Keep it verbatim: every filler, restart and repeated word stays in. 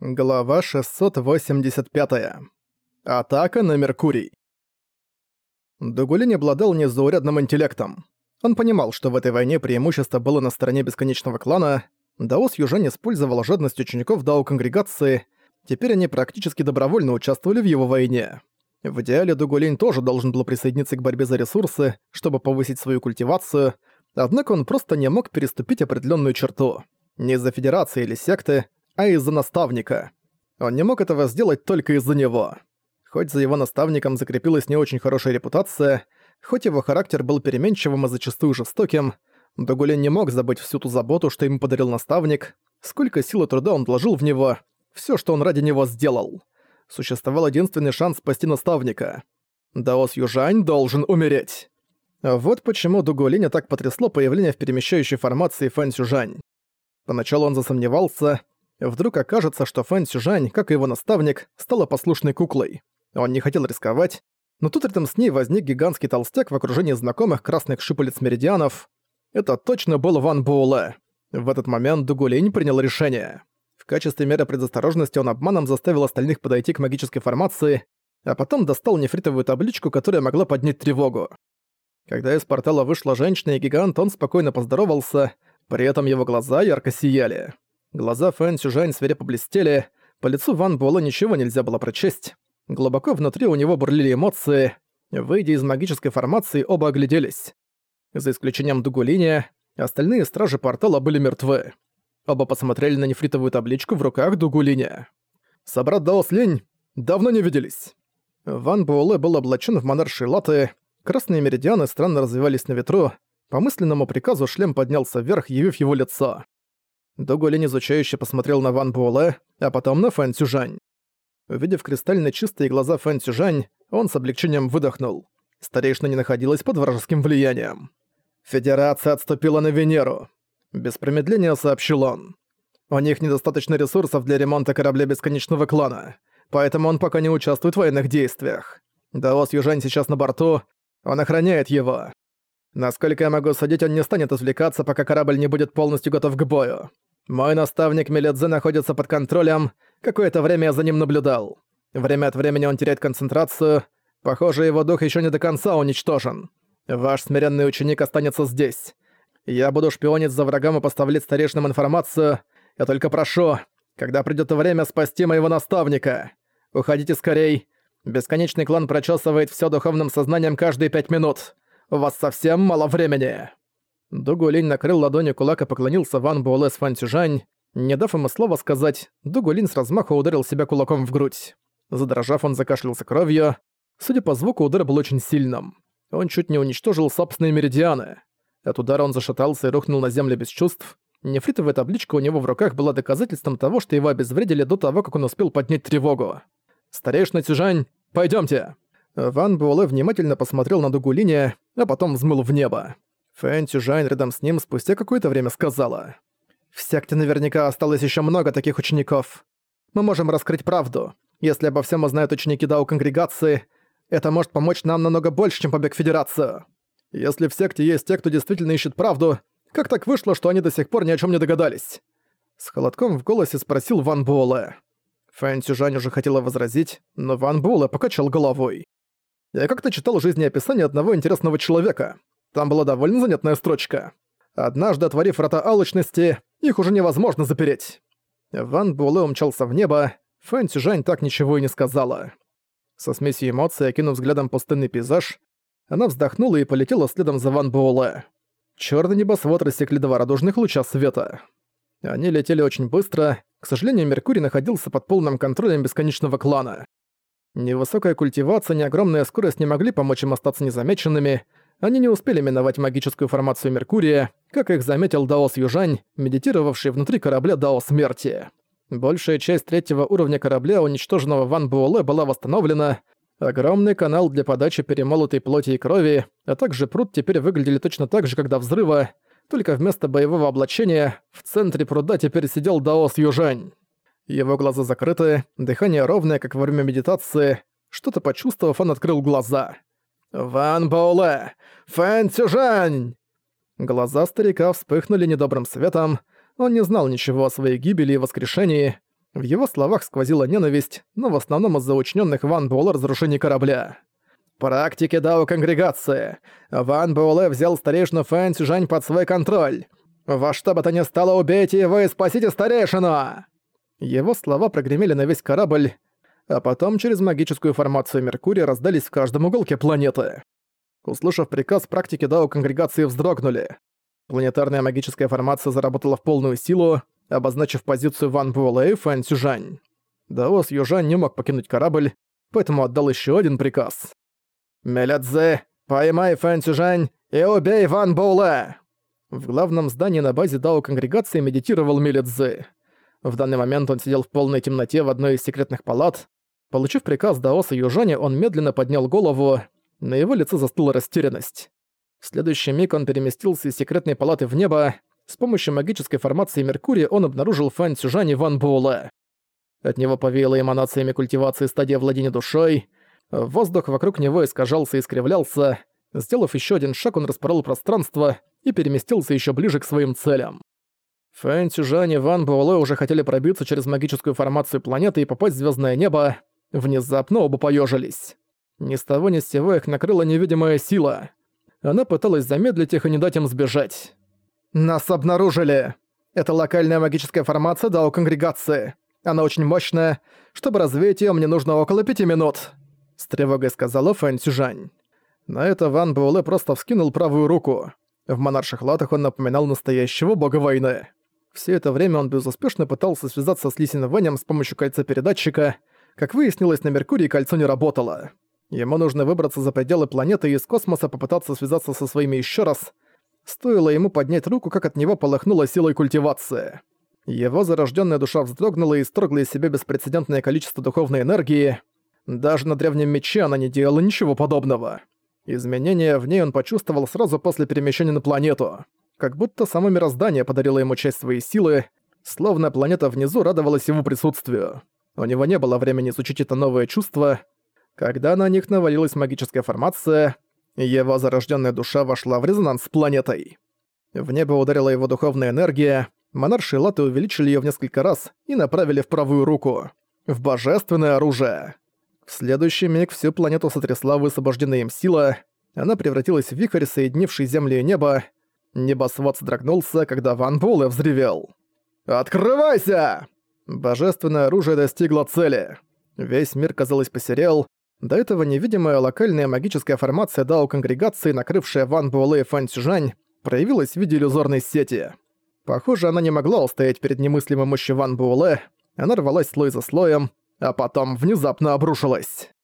Глава шестьсот восемьдесят пять. Атака на Меркурий. Дугулин обладал незаурядным интеллектом. Он понимал, что в этой войне преимущество было на стороне Бесконечного Клана. Даос Южань использовал жадность учеников Дао-конгрегации. Теперь они практически добровольно участвовали в его войне. В идеале Дугулин тоже должен был присоединиться к борьбе за ресурсы, чтобы повысить свою культивацию, однако он просто не мог переступить определенную черту. Не из-за федерации или секты, а из-за наставника. Он не мог этого сделать только из-за него. Хоть за его наставником закрепилась не очень хорошая репутация, хоть его характер был переменчивым и зачастую жестоким, Дугулин не мог забыть всю ту заботу, что ему подарил наставник, сколько сил и труда он вложил в него, всё, что он ради него сделал. Существовал единственный шанс спасти наставника. Даос Южань должен умереть. Вот почему Дугулиня так потрясло появление в перемещающей формации Фэн Сюжань. Поначалу он засомневался. Вдруг окажется, что Фэн Сюжань, как и его наставник, стала послушной куклой. Он не хотел рисковать, но тут рядом с ней возник гигантский толстяк в окружении знакомых красных шиполец меридианов. Это точно был Ван Буэлэ. В этот момент Дугулинь принял решение. В качестве меры предосторожности он обманом заставил остальных подойти к магической формации, а потом достал нефритовую табличку, которая могла поднять тревогу. Когда из портала вышла женщина и гигант, он спокойно поздоровался, при этом его глаза ярко сияли. Глаза Фэн Сюжань свирепо блестели, по лицу Ван Буэлэ ничего нельзя было прочесть. Глубоко внутри у него бурлили эмоции. Выйдя из магической формации, оба огляделись. За исключением Дугулиня, остальные стражи портала были мертвы. Оба посмотрели на нефритовую табличку в руках Дугулиня. «Собрат Даос Линь, давно не виделись». Ван Буэлэ был облачен в монаршие латы, красные меридианы странно развивались на ветру, по мысленному приказу шлем поднялся вверх, явив его лицо. Дугулин изучающе посмотрел на Ван Буэлэ, а потом на Фэн Сюжань. Увидев кристально чистые глаза Фэн Сюжань, он с облегчением выдохнул. Старейшина не находилась под вражеским влиянием. «Федерация отступила на Венеру», — без промедления сообщил он. «У них недостаточно ресурсов для ремонта корабля Бесконечного Клана, поэтому он пока не участвует в военных действиях. Даос Южань сейчас на борту, он охраняет его. Насколько я могу судить, он не станет извлекаться, пока корабль не будет полностью готов к бою. Мой наставник Меледзе находится под контролем, какое-то время я за ним наблюдал. Время от времени он теряет концентрацию, похоже, его дух еще не до конца уничтожен. Ваш смиренный ученик останется здесь. Я буду шпионить за врагом и поставлять старейшинам информацию. Я только прошу, когда придёт время, спасти моего наставника. Уходите скорей. Бесконечный клан прочесывает всё духовным сознанием каждые пять минут. У вас совсем мало времени». Дугулин накрыл ладонью кулак и поклонился Ван Буэлэ с Фэн Сюжань. Не дав ему слова сказать, Дугулин с размаху ударил себя кулаком в грудь. Задрожав, он закашлялся кровью. Судя по звуку, удар был очень сильным. Он чуть не уничтожил собственные меридианы. От удара он зашатался и рухнул на землю без чувств. Нефритовая табличка у него в руках была доказательством того, что его обезвредили до того, как он успел поднять тревогу. «Старейшина Сюжань, пойдёмте!» Ван Буэлэ внимательно посмотрел на Дугулиня, а потом взмыл в небо. Фэн Сюжань рядом с ним спустя какое-то время сказала: «В секте наверняка осталось ещё много таких учеников. Мы можем раскрыть правду. Если обо всем узнают ученики Дао-конгрегации, это может помочь нам намного больше, чем побег в Федерацию. Если в секте есть те, кто действительно ищет правду, как так вышло, что они до сих пор ни о чём не догадались?» С холодком в голосе спросил Ван Буэлэ. Фэн Сюжань уже хотела возразить, но Ван Буэлэ покачал головой. «Я как-то читал жизнеописание одного интересного человека. Там была довольно занятная строчка. Однажды, отворив врата алчности, их уже невозможно запереть». Ван Буэлэ умчался в небо, Фэн Сюжань так ничего и не сказала. Со смесью эмоций, окинув взглядом пустынный пейзаж, она вздохнула и полетела следом за Ван Буэлэ. Чёрный небосвод рассекли два радужных луча света. Они летели очень быстро, к сожалению, Меркурий находился под полным контролем Бесконечного Клана. Ни высокая культивация, ни огромная скорость не могли помочь им остаться незамеченными. Они не успели миновать магическую формацию Меркурия, как их заметил Даос Южань, медитировавший внутри корабля Дао Смерти. Большая часть третьего уровня корабля, уничтоженного Ван Буэлэ, была восстановлена. Огромный канал для подачи перемолотой плоти и крови, а также пруд теперь выглядели точно так же, как до взрыва, только вместо боевого облачения в центре пруда теперь сидел Даос Южань. Его глаза закрыты, дыхание ровное, как во время медитации. Что-то почувствовав, он открыл глаза. «Ван Буэлэ! Фэн Сюжань!» Глаза старика вспыхнули недобрым светом. Он не знал ничего о своей гибели и воскрешении. В его словах сквозила ненависть, но в основном из-за учиненных Ван Буэлэ разрушений корабля. «Практики Дао-конгрегации. Ван Буэлэ взял старейшину Фэн Цзюжань под свой контроль. Во что бы то ни стало, убейте его и спасите старейшину!» Его слова прогремели на весь корабль, а потом через магическую формацию Меркурия раздались в каждом уголке планеты. Услышав приказ, практики Дао-конгрегации вздрогнули. Планетарная магическая формация заработала в полную силу, обозначив позицию Ван Буэлэ и Фэн Цзюжань. Дао с Южань не мог покинуть корабль, поэтому отдал еще один приказ. «Мелядзе, поймай Фэн Цзюжань и убей Ван Буэлэ!» В главном здании на базе Дао-конгрегации медитировал Мелядзе. В данный момент он сидел в полной темноте в одной из секретных палат. Получив приказ Даоса Южаня, он медленно поднял голову, на его лице застыла растерянность. В следующий миг он переместился из секретной палаты в небо. С помощью магической формации Меркурия он обнаружил Фэн Цзюжань и Ван Буэлэ. От него повеяло эманациями культивации стадия владения душой. Воздух вокруг него искажался и искривлялся. Сделав еще один шаг, он распорол пространство и переместился еще ближе к своим целям. Фэн Цзюжань и Ван Буэлэ уже хотели пробиться через магическую формацию планеты и попасть в звездное небо. Внезапно оба поежились. Ни с того ни с сего их накрыла невидимая сила. Она пыталась замедлить их и не дать им сбежать. «Нас обнаружили! Это локальная магическая формация Дао-конгрегации. Она очень мощная. Чтобы развеять её, мне нужно около пяти минут», — с тревогой сказала Фэн Цзюжань. На это Ван Буэлэ просто вскинул правую руку. В монарших латах он напоминал настоящего бога войны. Все это время он безуспешно пытался связаться с Ли Синвэнем с помощью кольца-передатчика. Как выяснилось, на Меркурии кольцо не работало. Ему нужно выбраться за пределы планеты и из космоса попытаться связаться со своими еще раз. Стоило ему поднять руку, как от него полыхнула силой культивации. Его зарожденная душа вздрогнула и исторгла из себя беспрецедентное количество духовной энергии. Даже на древнем мече она не делала ничего подобного. Изменения в ней он почувствовал сразу после перемещения на планету. Как будто само мироздание подарило ему часть своей силы, словно планета внизу радовалась его присутствию. У него не было времени изучить это новое чувство. Когда на них навалилась магическая формация, его зарожденная душа вошла в резонанс с планетой. В небо ударила его духовная энергия, монарши латы увеличили ее в несколько раз и направили в правую руку. В божественное оружие. В следующий миг всю планету сотрясла высвобожденная им сила, она превратилась в вихрь, соединивший землю и небо. Небосвод содрогнулся, когда Ван Буэлэ взревел. «Открывайся!» Божественное оружие достигло цели. Весь мир, казалось, посерел. До этого невидимая локальная магическая формация Дао-конгрегации, накрывшая Ван Буэлэ и Фэн Цзюжань, проявилась в виде иллюзорной сети. Похоже, она не могла устоять перед немыслимой мощью Ван Буэлэ. Она рвалась слой за слоем, а потом внезапно обрушилась.